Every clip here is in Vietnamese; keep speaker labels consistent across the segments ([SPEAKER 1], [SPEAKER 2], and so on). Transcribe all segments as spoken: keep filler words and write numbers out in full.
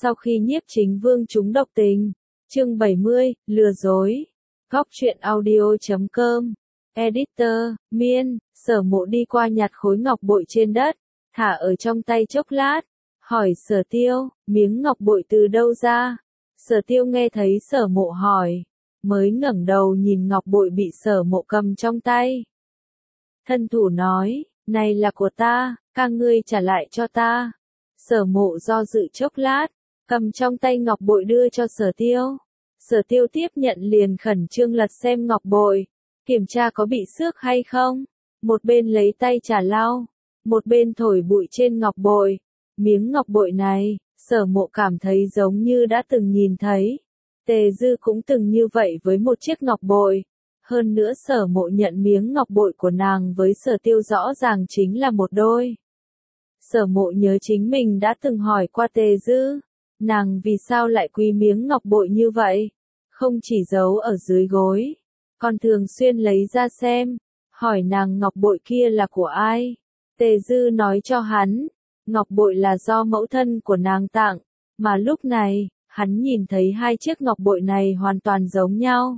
[SPEAKER 1] Sau khi Nhiếp Chính Vương trúng độc tình, chương bảy mươi, lừa dối. Góc truyện audio chấm com. Editor, Miên, Sở Mộ đi qua nhặt khối ngọc bội trên đất, thả ở trong tay chốc lát, hỏi Sở Tiêu, miếng ngọc bội từ đâu ra? Sở Tiêu nghe thấy Sở Mộ hỏi, mới ngẩng đầu nhìn ngọc bội bị Sở Mộ cầm trong tay. Thân thủ nói, này là của ta, các ngươi trả lại cho ta. Sở Mộ do dự chốc lát, cầm trong tay ngọc bội đưa cho Sở Tiêu. Sở Tiêu tiếp nhận liền khẩn trương lật xem ngọc bội, kiểm tra có bị xước hay không. Một bên lấy tay chà lau, một bên thổi bụi trên ngọc bội. Miếng ngọc bội này, Sở Mộ cảm thấy giống như đã từng nhìn thấy. Tề Dư cũng từng như vậy với một chiếc ngọc bội. Hơn nữa Sở Mộ nhận miếng ngọc bội của nàng với Sở Tiêu rõ ràng chính là một đôi. Sở Mộ nhớ chính mình đã từng hỏi qua Tề Dư, nàng vì sao lại quý miếng ngọc bội như vậy, không chỉ giấu ở dưới gối, còn thường xuyên lấy ra xem, hỏi nàng ngọc bội kia là của ai. Tề Dư nói cho hắn, ngọc bội là do mẫu thân của nàng tặng, mà lúc này, hắn nhìn thấy hai chiếc ngọc bội này hoàn toàn giống nhau.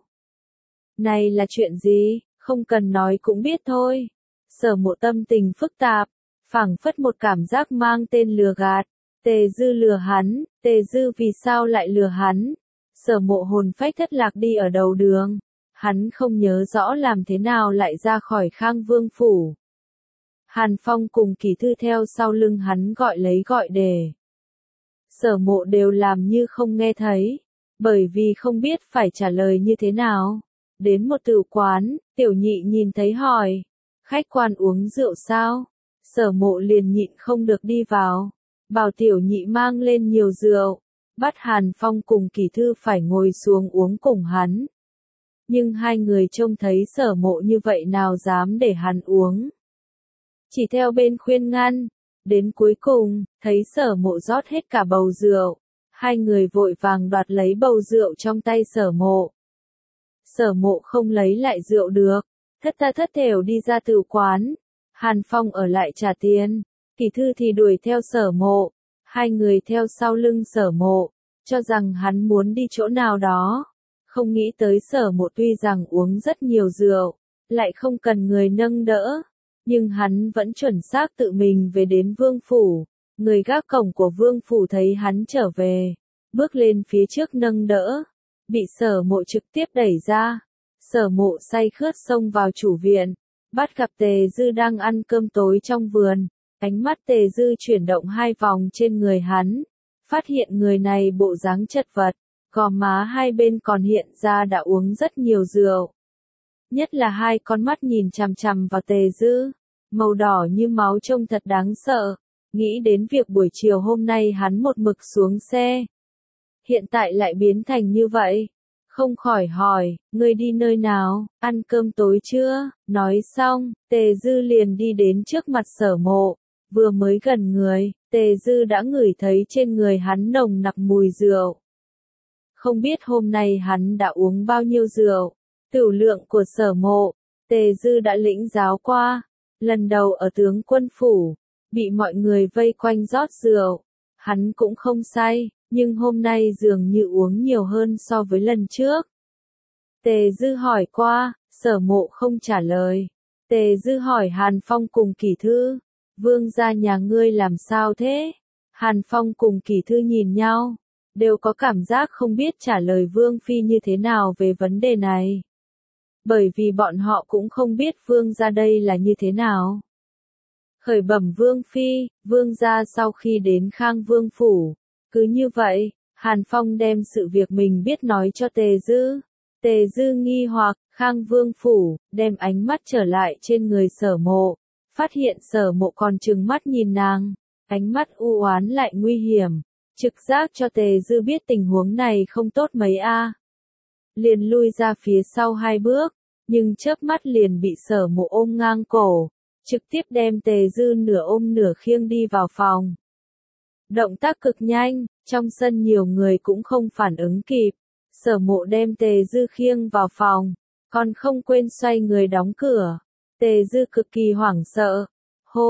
[SPEAKER 1] Này là chuyện gì, không cần nói cũng biết thôi. Sở Mộ tâm tình phức tạp, phảng phất một cảm giác mang tên lừa gạt. Tề Dư lừa hắn, Tề Dư vì sao lại lừa hắn? Sở Mộ hồn phách thất lạc đi ở đầu đường, hắn không nhớ rõ làm thế nào lại ra khỏi Khang Vương phủ. Hàn Phong cùng Kỳ Thư theo sau lưng hắn gọi lấy gọi để. Sở Mộ đều làm như không nghe thấy, bởi vì không biết phải trả lời như thế nào. Đến một tử quán, Tiểu Nhị nhìn thấy hỏi, khách quan uống rượu sao? Sở Mộ liền nhịn không được đi vào, bảo Tiểu Nhị mang lên nhiều rượu, bắt Hàn Phong cùng Kỳ Thư phải ngồi xuống uống cùng hắn. Nhưng hai người trông thấy Sở Mộ như vậy nào dám để hắn uống. Chỉ theo bên khuyên ngăn, đến cuối cùng, thấy Sở Mộ rót hết cả bầu rượu, hai người vội vàng đoạt lấy bầu rượu trong tay Sở Mộ. Sở Mộ không lấy lại rượu được, thất tha thất thểu đi ra tử quán. Hàn Phong ở lại trả tiền, Kỳ Thư thì đuổi theo Sở Mộ, hai người theo sau lưng Sở Mộ, cho rằng hắn muốn đi chỗ nào đó. Không nghĩ tới Sở Mộ tuy rằng uống rất nhiều rượu, lại không cần người nâng đỡ, nhưng hắn vẫn chuẩn xác tự mình về đến Vương phủ. Người gác cổng của Vương phủ thấy hắn trở về, bước lên phía trước nâng đỡ, bị Sở Mộ trực tiếp đẩy ra. Sở Mộ say khướt xông vào chủ viện, bắt gặp Tề Dư đang ăn cơm tối trong vườn. Ánh mắt Tề Dư chuyển động hai vòng trên người hắn, phát hiện người này bộ dáng chật vật, gò má hai bên còn hiện ra đã uống rất nhiều rượu. Nhất là hai con mắt nhìn chằm chằm vào Tề Dư, màu đỏ như máu trông thật đáng sợ. Nghĩ đến việc buổi chiều hôm nay hắn một mực xuống xe, hiện tại lại biến thành như vậy, không khỏi hỏi, ngươi đi nơi nào, ăn cơm tối chưa? Nói xong, Tề Dư liền đi đến trước mặt Sở Mộ, vừa mới gần người, Tề Dư đã ngửi thấy trên người hắn nồng nặc mùi rượu. Không biết hôm nay hắn đã uống bao nhiêu rượu, tửu lượng của Sở Mộ, Tề Dư đã lĩnh giáo qua, lần đầu ở tướng quân phủ, bị mọi người vây quanh rót rượu, hắn cũng không say. Nhưng hôm nay dường như uống nhiều hơn so với lần trước. Tề Dư hỏi qua, Sở Mộ không trả lời. Tề Dư hỏi Hàn Phong cùng Kỳ Thư, vương gia nhà ngươi làm sao thế? Hàn Phong cùng Kỳ Thư nhìn nhau, đều có cảm giác không biết trả lời vương phi như thế nào về vấn đề này. Bởi vì bọn họ cũng không biết vương gia đây là như thế nào. Khởi bẩm vương phi, vương gia sau khi đến Khang Vương phủ, cứ như vậy, Hàn Phong đem sự việc mình biết nói cho Tề Dư. Tề Dư nghi hoặc, Khang Vương phủ, đem ánh mắt trở lại trên người Sở Mộ, phát hiện Sở Mộ còn trừng mắt nhìn nàng, ánh mắt u oán lại nguy hiểm, trực giác cho Tề Dư biết tình huống này không tốt mấy a. Liền lui ra phía sau hai bước, nhưng chớp mắt liền bị Sở Mộ ôm ngang cổ, trực tiếp đem Tề Dư nửa ôm nửa khiêng đi vào phòng. Động tác cực nhanh, trong sân nhiều người cũng không phản ứng kịp. Sở Mộ đem Tề Dư khiêng vào phòng, còn không quên xoay người đóng cửa. Tề Dư cực kỳ hoảng sợ. Hô,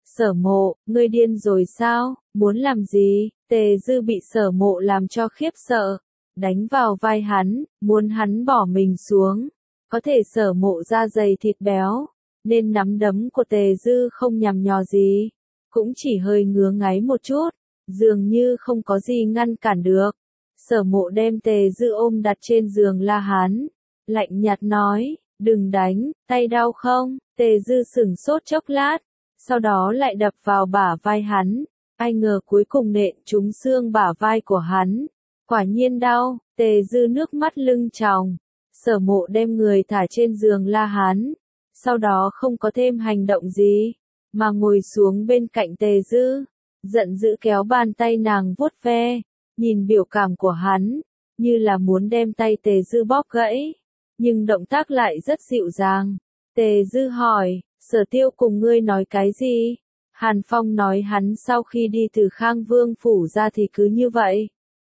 [SPEAKER 1] Sở Mộ, ngươi điên rồi sao, muốn làm gì? Tề Dư bị Sở Mộ làm cho khiếp sợ, đánh vào vai hắn, muốn hắn bỏ mình xuống. Có thể Sở Mộ da dày thịt béo, nên nắm đấm của Tề Dư không nhằm nhò gì, cũng chỉ hơi ngứa ngáy một chút, dường như không có gì ngăn cản được. Sở Mộ đem Tề Dư ôm đặt trên giường la hán, lạnh nhạt nói, đừng đánh, tay đau không? Tề Dư sửng sốt chốc lát, sau đó lại đập vào bả vai hắn, ai ngờ cuối cùng nện trúng xương bả vai của hắn. Quả nhiên đau, Tề Dư nước mắt lưng tròng. Sở Mộ đem người thả trên giường la hán, sau đó không có thêm hành động gì, mà ngồi xuống bên cạnh Tề Dư, giận dữ kéo bàn tay nàng vuốt ve, nhìn biểu cảm của hắn, như là muốn đem tay Tề Dư bóp gãy, nhưng động tác lại rất dịu dàng. Tề Dư hỏi, Sở Tiêu cùng ngươi nói cái gì? Hàn Phong nói hắn sau khi đi từ Khang Vương phủ ra thì cứ như vậy.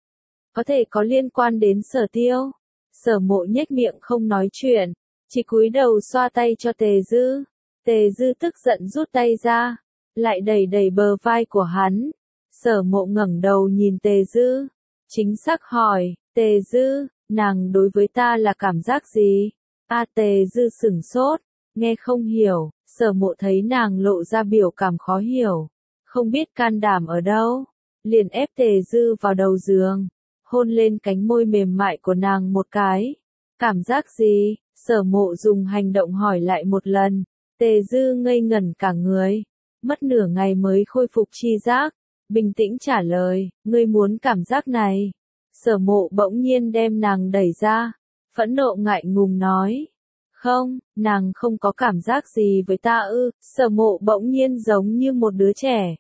[SPEAKER 1] Có thể có liên quan đến Sở Tiêu. Sở Mộ nhếch miệng không nói chuyện, chỉ cúi đầu xoa tay cho Tề Dư. Tề Dư tức giận rút tay ra, lại đẩy đẩy bờ vai của hắn. Sở Mộ ngẩng đầu nhìn Tề Dư, chính xác hỏi, Tề Dư, nàng đối với ta là cảm giác gì? A Tề Dư sửng sốt, nghe không hiểu. Sở Mộ thấy nàng lộ ra biểu cảm khó hiểu, không biết can đảm ở đâu, liền ép Tề Dư vào đầu giường, hôn lên cánh môi mềm mại của nàng một cái. Cảm giác gì? Sở Mộ dùng hành động hỏi lại một lần. Tề Dư ngây ngẩn cả người, mất nửa ngày mới khôi phục tri giác, bình tĩnh trả lời, ngươi muốn cảm giác này. Sở Mộ bỗng nhiên đem nàng đẩy ra, phẫn nộ ngại ngùng nói. Không, nàng không có cảm giác gì với ta ư? Sở Mộ bỗng nhiên giống như một đứa trẻ.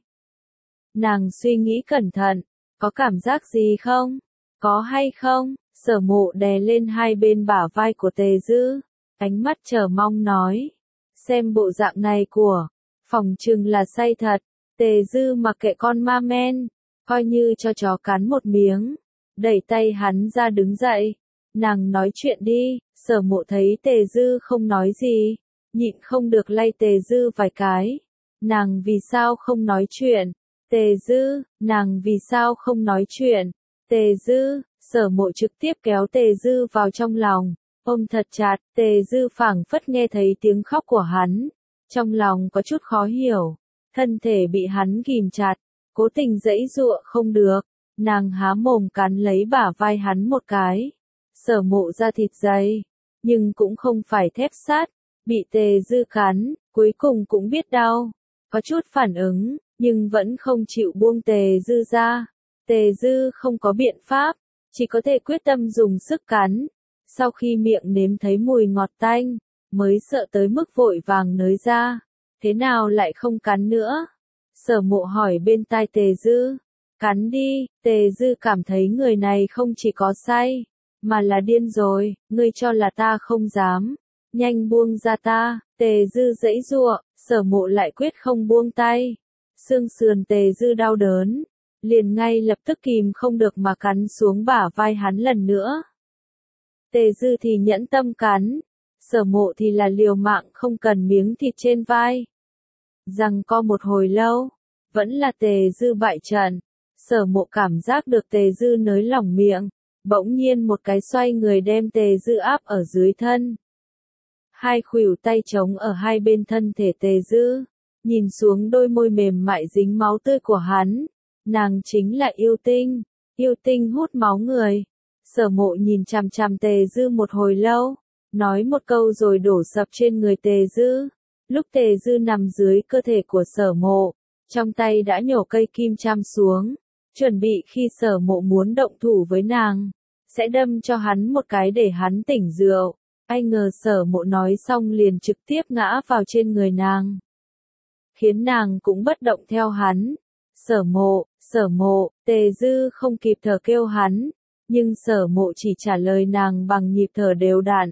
[SPEAKER 1] Nàng suy nghĩ cẩn thận, có cảm giác gì không? Có hay không? Sở Mộ đè lên hai bên bả vai của Tề Dư, ánh mắt chờ mong nói. Xem bộ dạng này của, phòng trừng là say thật. Tề Dư mặc kệ con ma men, coi như cho chó cắn một miếng, đẩy tay hắn ra đứng dậy. Nàng nói chuyện đi. Sở Mộ thấy Tề Dư không nói gì, nhịn không được lay Tề Dư vài cái. Nàng vì sao không nói chuyện? Tề Dư, nàng vì sao không nói chuyện? Tề Dư, Sở Mộ trực tiếp kéo Tề Dư vào trong lòng, ôm thật chặt. Tề Dư phảng phất nghe thấy tiếng khóc của hắn, trong lòng có chút khó hiểu, thân thể bị hắn ghìm chặt, cố tình giãy giụa không được, nàng há mồm cắn lấy bả vai hắn một cái. Sở Mộ da thịt dày, nhưng cũng không phải thép sắt, bị Tề Dư cắn, cuối cùng cũng biết đau, có chút phản ứng, nhưng vẫn không chịu buông Tề Dư ra. Tề Dư không có biện pháp, chỉ có thể quyết tâm dùng sức cắn. Sau khi miệng nếm thấy mùi ngọt tanh, mới sợ tới mức vội vàng nới ra. Thế nào lại không cắn nữa? Sở Mộ hỏi bên tai Tề Dư. Cắn đi. Tề Dư cảm thấy người này không chỉ có say, mà là điên rồi. Ngươi cho là ta không dám. Nhanh buông ra ta. Tề Dư giãy giụa, Sở Mộ lại quyết không buông tay. Xương sườn Tề Dư đau đớn, liền ngay lập tức kìm không được mà cắn xuống bả vai hắn lần nữa. Tề Dư thì nhẫn tâm cắn, Sở Mộ thì là liều mạng không cần miếng thịt trên vai. Rằng co một hồi lâu, vẫn là Tề Dư bại trận. Sở Mộ cảm giác được Tề Dư nới lỏng miệng, bỗng nhiên một cái xoay người đem Tề Dư áp ở dưới thân. Hai khuỷu tay trống ở hai bên thân thể Tề Dư, nhìn xuống đôi môi mềm mại dính máu tươi của hắn. Nàng chính là yêu tinh, yêu tinh hút máu người. Sở Mộ nhìn chằm chằm Tề Dư một hồi lâu, nói một câu rồi đổ sập trên người Tề Dư. Lúc Tề Dư nằm dưới cơ thể của Sở Mộ, trong tay đã nhổ cây kim châm xuống, chuẩn bị khi Sở Mộ muốn động thủ với nàng, sẽ đâm cho hắn một cái để hắn tỉnh rượu. Ai ngờ Sở Mộ nói xong liền trực tiếp ngã vào trên người nàng, khiến nàng cũng bất động theo hắn. Sở Mộ, Sở Mộ, Tề Dư không kịp thở kêu hắn, nhưng Sở Mộ chỉ trả lời nàng bằng nhịp thở đều đặn.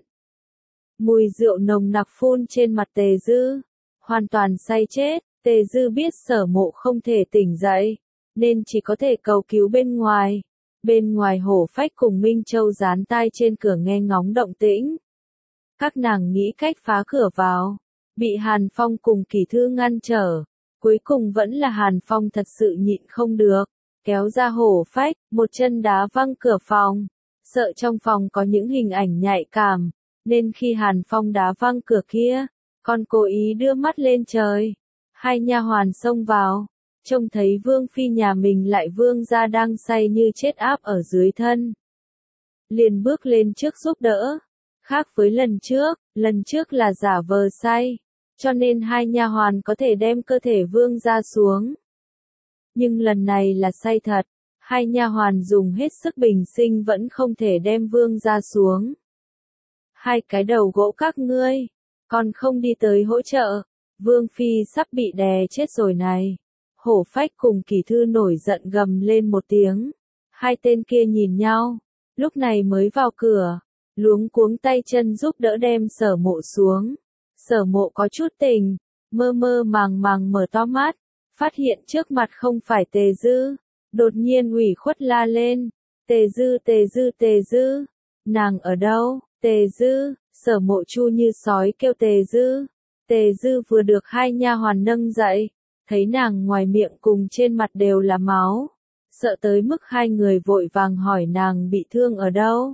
[SPEAKER 1] Mùi rượu nồng nặc phun trên mặt Tề Dư, hoàn toàn say chết. Tề Dư biết Sở Mộ không thể tỉnh dậy, nên chỉ có thể cầu cứu bên ngoài. Bên ngoài Hổ Phách cùng Minh Châu dán tai trên cửa nghe ngóng động tĩnh. Các nàng nghĩ cách phá cửa vào, bị Hàn Phong cùng Kỳ Thư ngăn trở. Cuối cùng vẫn là Hàn Phong thật sự nhịn không được, kéo ra Hổ Phách, một chân đá văng cửa phòng. Sợ trong phòng có những hình ảnh nhạy cảm, nên khi Hàn Phong đá văng cửa kia, còn cố ý đưa mắt lên trời. Hai nha hoàn xông vào, trông thấy Vương Phi nhà mình lại Vương gia đang say như chết áp ở dưới thân. Liền bước lên trước giúp đỡ. Khác với lần trước, lần trước là giả vờ say, cho nên hai nha hoàn có thể đem cơ thể Vương gia xuống. Nhưng lần này là say thật, hai nha hoàn dùng hết sức bình sinh vẫn không thể đem Vương gia xuống. Hai cái đầu gỗ các ngươi, còn không đi tới hỗ trợ, Vương Phi sắp bị đè chết rồi này. Hổ Phách cùng Kỳ Thư nổi giận gầm lên một tiếng. Hai tên kia nhìn nhau, lúc này mới vào cửa, luống cuống tay chân giúp đỡ đem Sở Mộ xuống. Sở Mộ có chút tỉnh, mơ mơ màng màng mở to mắt, phát hiện trước mặt không phải Tề Dư, đột nhiên ủy khuất la lên, Tề Dư Tề Dư Tề Dư, nàng ở đâu? Tề Dư, Sở Mộ chu như sói kêu Tề Dư. Tề Dư vừa được hai nha hoàn nâng dậy, thấy nàng ngoài miệng cùng trên mặt đều là máu, sợ tới mức hai người vội vàng hỏi nàng bị thương ở đâu.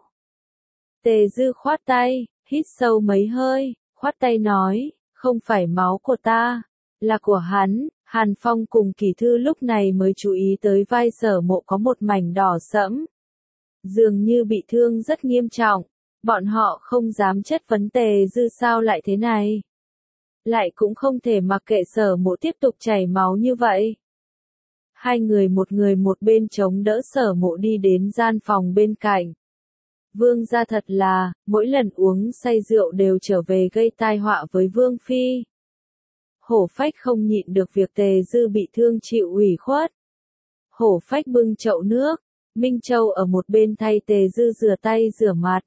[SPEAKER 1] Tề Dư khoát tay, hít sâu mấy hơi, khoát tay nói, không phải máu của ta, là của hắn. Hàn Phong cùng Kỳ Thư lúc này mới chú ý tới vai Sở Mộ có một mảnh đỏ sẫm, dường như bị thương rất nghiêm trọng. Bọn họ không dám chất vấn Tề Dư sao lại thế này, lại cũng không thể mặc kệ Sở Mộ tiếp tục chảy máu như vậy. Hai người một người một bên chống đỡ Sở Mộ đi đến gian phòng bên cạnh. Vương gia thật là, mỗi lần uống say rượu đều trở về gây tai họa với Vương Phi. Hổ Phách không nhịn được việc Tề Dư bị thương chịu ủy khuất. Hổ Phách bưng chậu nước, Minh Châu ở một bên thay Tề Dư rửa tay rửa mặt.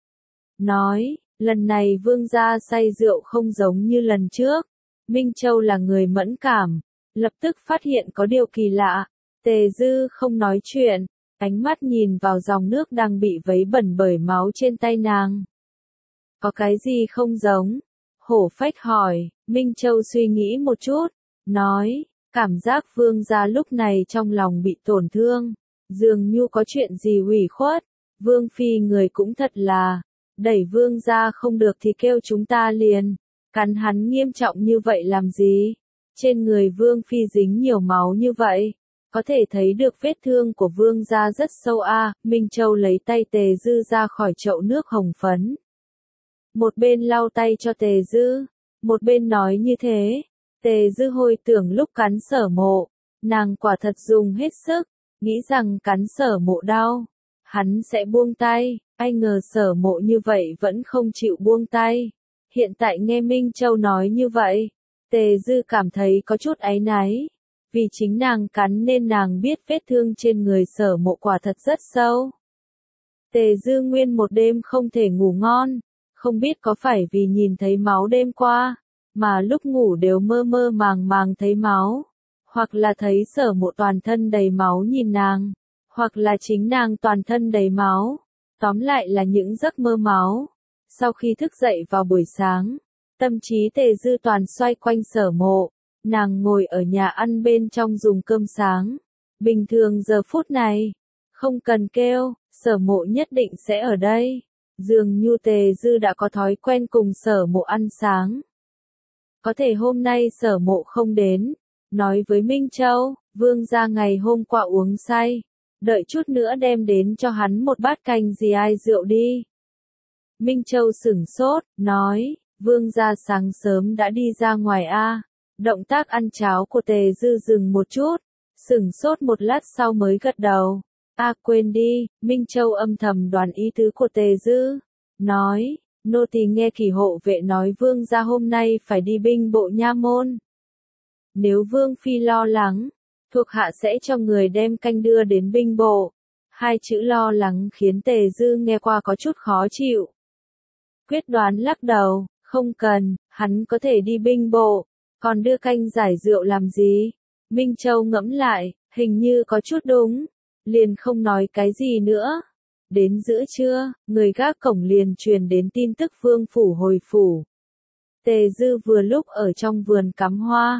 [SPEAKER 1] Nói, lần này Vương gia say rượu không giống như lần trước. Minh Châu là người mẫn cảm, lập tức phát hiện có điều kỳ lạ. Tề Dư không nói chuyện, ánh mắt nhìn vào dòng nước đang bị vấy bẩn bởi máu trên tay nàng. Có cái gì không giống? Hổ Phách hỏi. Minh Châu suy nghĩ một chút, nói, cảm giác Vương gia lúc này trong lòng bị tổn thương, dường như có chuyện gì ủy khuất. Vương Phi người cũng thật là, đẩy Vương gia không được thì kêu chúng ta liền, cắn hắn nghiêm trọng như vậy làm gì? Trên người Vương Phi dính nhiều máu như vậy, có thể thấy được vết thương của Vương gia rất sâu a. À. Minh Châu lấy tay Tề Dư ra khỏi chậu nước hồng phấn, một bên lau tay cho Tề Dư, một bên nói như thế. Tề Dư hồi tưởng lúc cắn Sở Mộ, nàng quả thật dùng hết sức, nghĩ rằng cắn Sở Mộ đau, hắn sẽ buông tay, ai ngờ Sở Mộ như vậy vẫn không chịu buông tay. Hiện tại nghe Minh Châu nói như vậy, Tề Dư cảm thấy có chút áy náy, vì chính nàng cắn nên nàng biết vết thương trên người Sở Mộ quả thật rất sâu. Tề Dư nguyên một đêm không thể ngủ ngon, không biết có phải vì nhìn thấy máu đêm qua, mà lúc ngủ đều mơ mơ màng màng thấy máu, hoặc là thấy Sở Mộ toàn thân đầy máu nhìn nàng, hoặc là chính nàng toàn thân đầy máu, tóm lại là những giấc mơ máu. Sau khi thức dậy vào buổi sáng, tâm trí Tề Dư toàn xoay quanh Sở Mộ, nàng ngồi ở nhà ăn bên trong dùng cơm sáng. Bình thường giờ phút này, không cần kêu, Sở Mộ nhất định sẽ ở đây. Dường như Tề Dư đã có thói quen cùng Sở Mộ ăn sáng. Có thể hôm nay Sở Mộ không đến, nói với Minh Châu, Vương gia ngày hôm qua uống say, đợi chút nữa đem đến cho hắn một bát canh gì ai rượu đi. Minh Châu sửng sốt, nói, Vương gia sáng sớm đã đi ra ngoài a. Động tác ăn cháo của Tề Dư dừng một chút, sửng sốt một lát sau mới gật đầu. A à, quên đi, Minh Châu âm thầm đoán ý tứ của Tề Dư, nói, nô tỳ nghe Kỳ hộ vệ nói Vương gia hôm nay phải đi binh bộ nha môn. Nếu Vương Phi lo lắng, thuộc hạ sẽ cho người đem canh đưa đến binh bộ. Hai chữ lo lắng khiến Tề Dư nghe qua có chút khó chịu. Quyết đoán lắc đầu, không cần, hắn có thể đi binh bộ, còn đưa canh giải rượu làm gì? Minh Châu ngẫm lại, hình như có chút đúng, liền không nói cái gì nữa. Đến giữa trưa, người gác cổng liền truyền đến tin tức Vương phủ hồi phủ. Tề Dư vừa lúc ở trong vườn cắm hoa,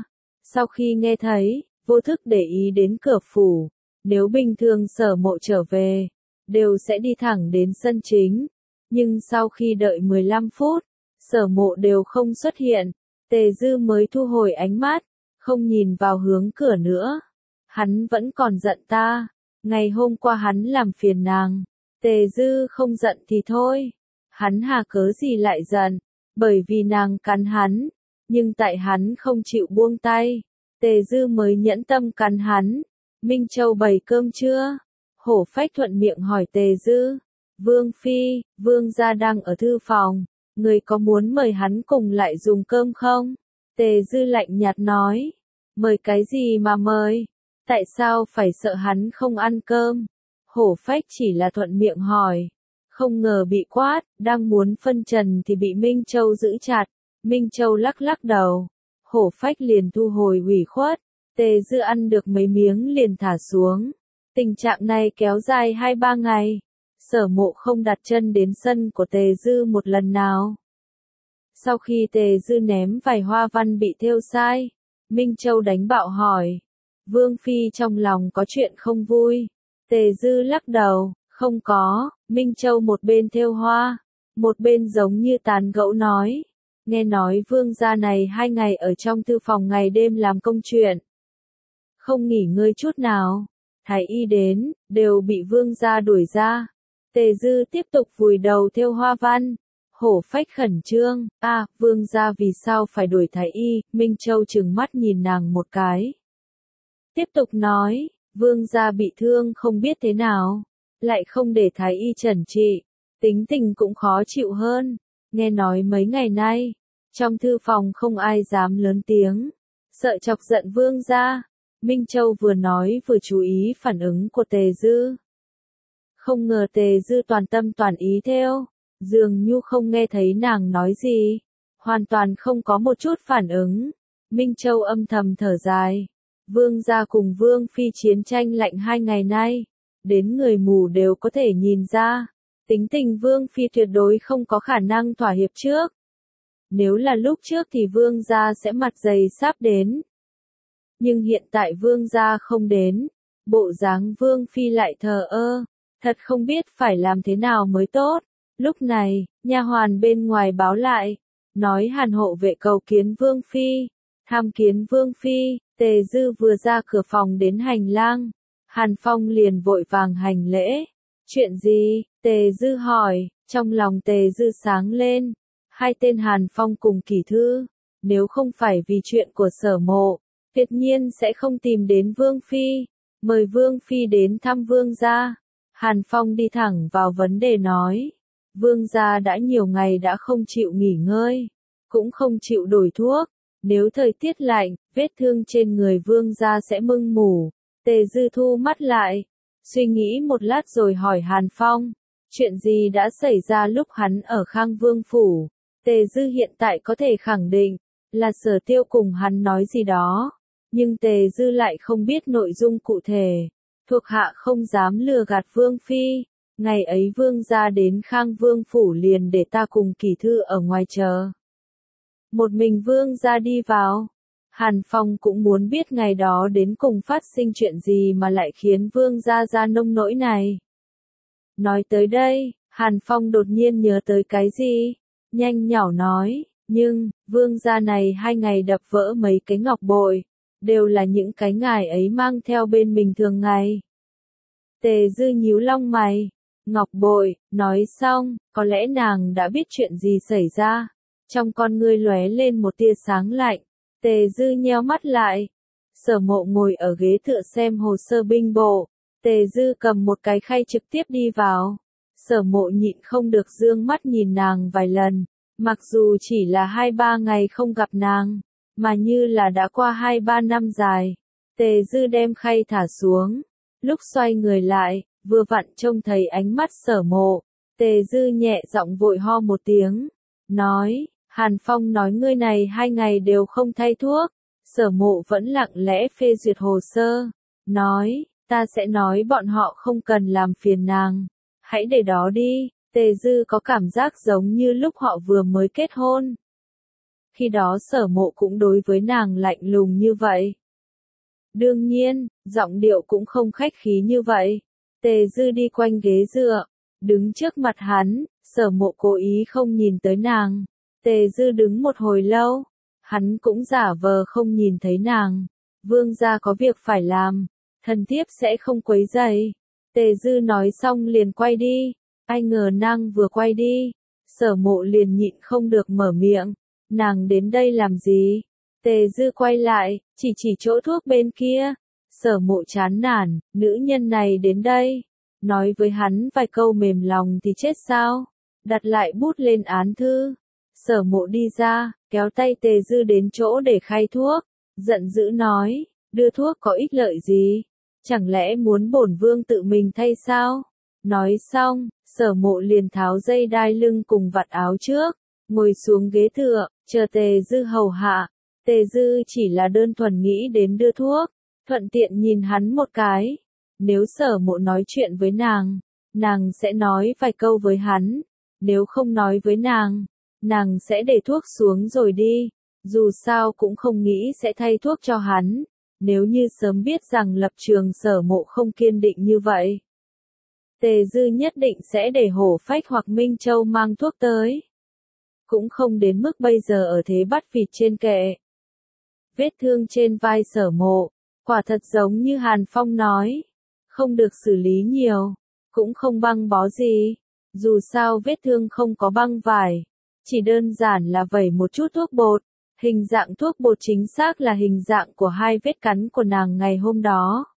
[SPEAKER 1] Sau khi nghe thấy, vô thức để ý đến cửa phủ. Nếu bình thường Sở Mộ trở về, đều sẽ đi thẳng đến sân chính. Nhưng sau khi đợi mười lăm phút, Sở Mộ đều không xuất hiện, Tề Dư mới thu hồi ánh mắt, không nhìn vào hướng cửa nữa. Hắn vẫn còn giận ta, ngày hôm qua hắn làm phiền nàng. Tề Dư không giận thì thôi, hắn hà cớ gì lại giận, bởi vì nàng cắn hắn, nhưng tại hắn không chịu buông tay, Tề Dư mới nhẫn tâm cắn hắn. Minh Châu bày cơm chưa? Hổ Phách thuận miệng hỏi Tề Dư. Vương Phi, Vương gia đang ở thư phòng, người có muốn mời hắn cùng lại dùng cơm không? Tề Dư lạnh nhạt nói. Mời cái gì mà mời? Tại sao phải sợ hắn không ăn cơm? Hổ Phách chỉ là thuận miệng hỏi. Không ngờ bị quát, đang muốn phân trần thì bị Minh Châu giữ chặt. Minh Châu lắc lắc đầu. Hổ Phách liền thu hồi ủy khuất. Tề Dư ăn được mấy miếng liền thả xuống. Tình trạng này kéo dài hai ba ngày. Sở Mộ không đặt chân đến sân của Tề Dư một lần nào. Sau khi Tề Dư ném vài hoa văn bị thêu sai, Minh Châu đánh bạo hỏi. Vương Phi trong lòng có chuyện không vui. Tề Dư lắc đầu, không có. Minh Châu một bên thêu hoa, một bên giống như tán gẫu nói. Nghe nói vương gia này hai ngày ở trong thư phòng ngày đêm làm công chuyện. Không nghỉ ngơi chút nào. Thái y đến, đều bị vương gia đuổi ra. Tề Dư tiếp tục vùi đầu thêu hoa văn. Hổ Phách khẩn trương, a, à, vương gia vì sao phải đuổi thái y? Minh Châu trừng mắt nhìn nàng một cái. Tiếp tục nói, vương gia bị thương không biết thế nào, lại không để thái y chẩn trị, tính tình cũng khó chịu hơn. Nghe nói mấy ngày nay, trong thư phòng không ai dám lớn tiếng, sợ chọc giận vương gia. Minh Châu vừa nói vừa chú ý phản ứng của Tề Dư. Không ngờ Tề Dư toàn tâm toàn ý theo, dường như không nghe thấy nàng nói gì, hoàn toàn không có một chút phản ứng. Minh Châu âm thầm thở dài. Vương gia cùng Vương Phi chiến tranh lạnh hai ngày nay, đến người mù đều có thể nhìn ra, tính tình Vương Phi tuyệt đối không có khả năng thỏa hiệp trước. Nếu là lúc trước thì Vương gia sẽ mặt dày sắp đến. Nhưng hiện tại Vương gia không đến, bộ dáng Vương Phi lại thờ ơ, thật không biết phải làm thế nào mới tốt. Lúc này, nha hoàn bên ngoài báo lại, nói Hàn hộ vệ cầu kiến Vương Phi, tham kiến Vương Phi. Tề Dư vừa ra cửa phòng đến hành lang, Hàn Phong liền vội vàng hành lễ. Chuyện gì? Tề Dư hỏi, trong lòng Tề Dư sáng lên. Hai tên Hàn Phong cùng Kỳ Thư, nếu không phải vì chuyện của Sở Mộ, tuyệt nhiên sẽ không tìm đến Vương Phi, mời Vương Phi đến thăm Vương gia. Hàn Phong đi thẳng vào vấn đề nói, Vương gia đã nhiều ngày đã không chịu nghỉ ngơi, cũng không chịu đổi thuốc. Nếu thời tiết lạnh, vết thương trên người vương gia sẽ mưng mủ. Tề Dư thu mắt lại, suy nghĩ một lát rồi hỏi Hàn Phong, chuyện gì đã xảy ra lúc hắn ở Khang Vương Phủ. Tề Dư hiện tại có thể khẳng định, là Sở Tiêu cùng hắn nói gì đó, nhưng Tề Dư lại không biết nội dung cụ thể. Thuộc hạ không dám lừa gạt Vương Phi, ngày ấy vương gia đến Khang Vương Phủ liền để ta cùng Kỳ Thư ở ngoài chờ. Một mình vương gia đi vào. Hàn Phong cũng muốn biết ngày đó đến cùng phát sinh chuyện gì mà lại khiến vương gia ra nông nỗi này. Nói tới đây, Hàn Phong đột nhiên nhớ tới cái gì, nhanh nhỏ nói, nhưng, vương gia này hai ngày đập vỡ mấy cái ngọc bội, đều là những cái ngài ấy mang theo bên mình thường ngày. Tề Dư nhíu lông mày, ngọc bội, nói xong, có lẽ nàng đã biết chuyện gì xảy ra. Trong con ngươi lóe lên một tia sáng lạnh, Tề Dư nheo mắt lại. Sở Mộ ngồi ở ghế tựa xem hồ sơ binh bộ, Tề Dư cầm một cái khay trực tiếp đi vào. Sở Mộ nhịn không được dương mắt nhìn nàng vài lần, mặc dù chỉ là hai ba ngày không gặp nàng, mà như là đã qua hai ba năm dài. Tề Dư đem khay thả xuống, lúc xoay người lại, vừa vặn trông thấy ánh mắt Sở Mộ. Tề Dư nhẹ giọng vội ho một tiếng, nói, Hàn Phong nói ngươi này hai ngày đều không thay thuốc. Sở Mộ vẫn lặng lẽ phê duyệt hồ sơ, nói, ta sẽ nói bọn họ không cần làm phiền nàng, hãy để đó đi. Tề Dư có cảm giác giống như lúc họ vừa mới kết hôn. khi đó Sở Mộ cũng đối với nàng lạnh lùng như vậy. Đương nhiên, giọng điệu cũng không khách khí như vậy. Tề Dư đi quanh ghế dựa, đứng trước mặt hắn, Sở Mộ cố ý không nhìn tới nàng. Tề Dư đứng một hồi lâu, hắn cũng giả vờ không nhìn thấy nàng. Vương gia có việc phải làm, thần thiếp sẽ không quấy rầy. Tề Dư nói xong liền quay đi, ai ngờ nàng vừa quay đi, Sở Mộ liền nhịn không được mở miệng, nàng đến đây làm gì? Tề Dư quay lại, chỉ chỉ chỗ thuốc bên kia. Sở Mộ chán nản, nữ nhân này đến đây, nói với hắn vài câu mềm lòng thì chết sao? Đặt lại bút lên án thư. Sở Mộ đi ra, kéo tay Tề Dư đến chỗ để khay thuốc, giận dữ nói, đưa thuốc có ích lợi gì? Chẳng lẽ muốn bổn vương tự mình thay sao? Nói xong, Sở Mộ liền tháo dây đai lưng cùng vạt áo trước, ngồi xuống ghế tựa, chờ Tề Dư hầu hạ. Tề Dư chỉ là đơn thuần nghĩ đến đưa thuốc, thuận tiện nhìn hắn một cái. Nếu Sở Mộ nói chuyện với nàng, nàng sẽ nói vài câu với hắn. Nếu không nói với nàng, nàng sẽ để thuốc xuống rồi đi. Dù sao cũng không nghĩ sẽ thay thuốc cho hắn. Nếu như sớm biết rằng lập trường Sở Mộ không kiên định như vậy, Tề Dư nhất định sẽ để Hổ Phách hoặc Minh Châu mang thuốc tới. Cũng không đến mức bây giờ ở thế bắt vịt trên kệ. Vết thương trên vai Sở Mộ, quả thật giống như Hàn Phong nói, không được xử lý nhiều, cũng không băng bó gì. Dù sao vết thương không có băng vải, chỉ đơn giản là vẩy một chút thuốc bột. Hình dạng thuốc bột chính xác là hình dạng của hai vết cắn của nàng ngày hôm đó.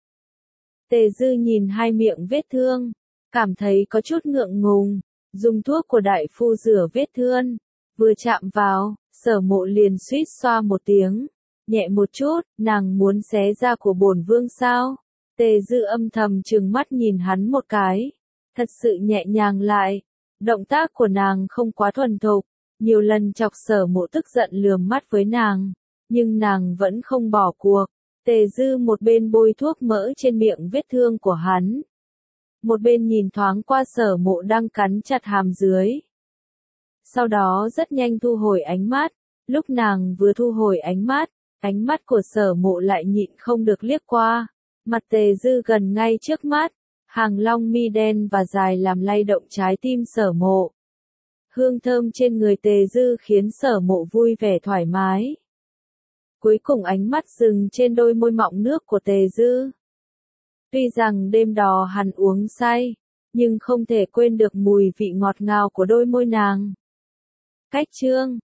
[SPEAKER 1] Tề Dư nhìn hai miệng vết thương, cảm thấy có chút ngượng ngùng, dùng thuốc của đại phu rửa vết thương, vừa chạm vào, Sở Mộ liền suýt xoa một tiếng, nhẹ một chút, nàng muốn xé da của bổn vương sao? Tề Dư âm thầm trừng mắt nhìn hắn một cái, thật sự nhẹ nhàng lại, động tác của nàng không quá thuần thục, nhiều lần chọc Sở Mộ tức giận lườm mắt với nàng, nhưng nàng vẫn không bỏ cuộc. Tề Dư một bên bôi thuốc mỡ trên miệng vết thương của hắn, một bên nhìn thoáng qua Sở Mộ đang cắn chặt hàm dưới. Sau đó rất nhanh thu hồi ánh mắt, lúc nàng vừa thu hồi ánh mắt, ánh mắt của Sở Mộ lại nhịn không được liếc qua, mặt Tề Dư gần ngay trước mắt, hàng long mi đen và dài làm lay động trái tim Sở Mộ. Hương thơm trên người Tề Dư khiến Sở Mộ vui vẻ thoải mái. Cuối cùng ánh mắt dừng trên đôi môi mọng nước của Tề Dư. Tuy rằng đêm đó hắn uống say, nhưng không thể quên được mùi vị ngọt ngào của đôi môi nàng. Cách chương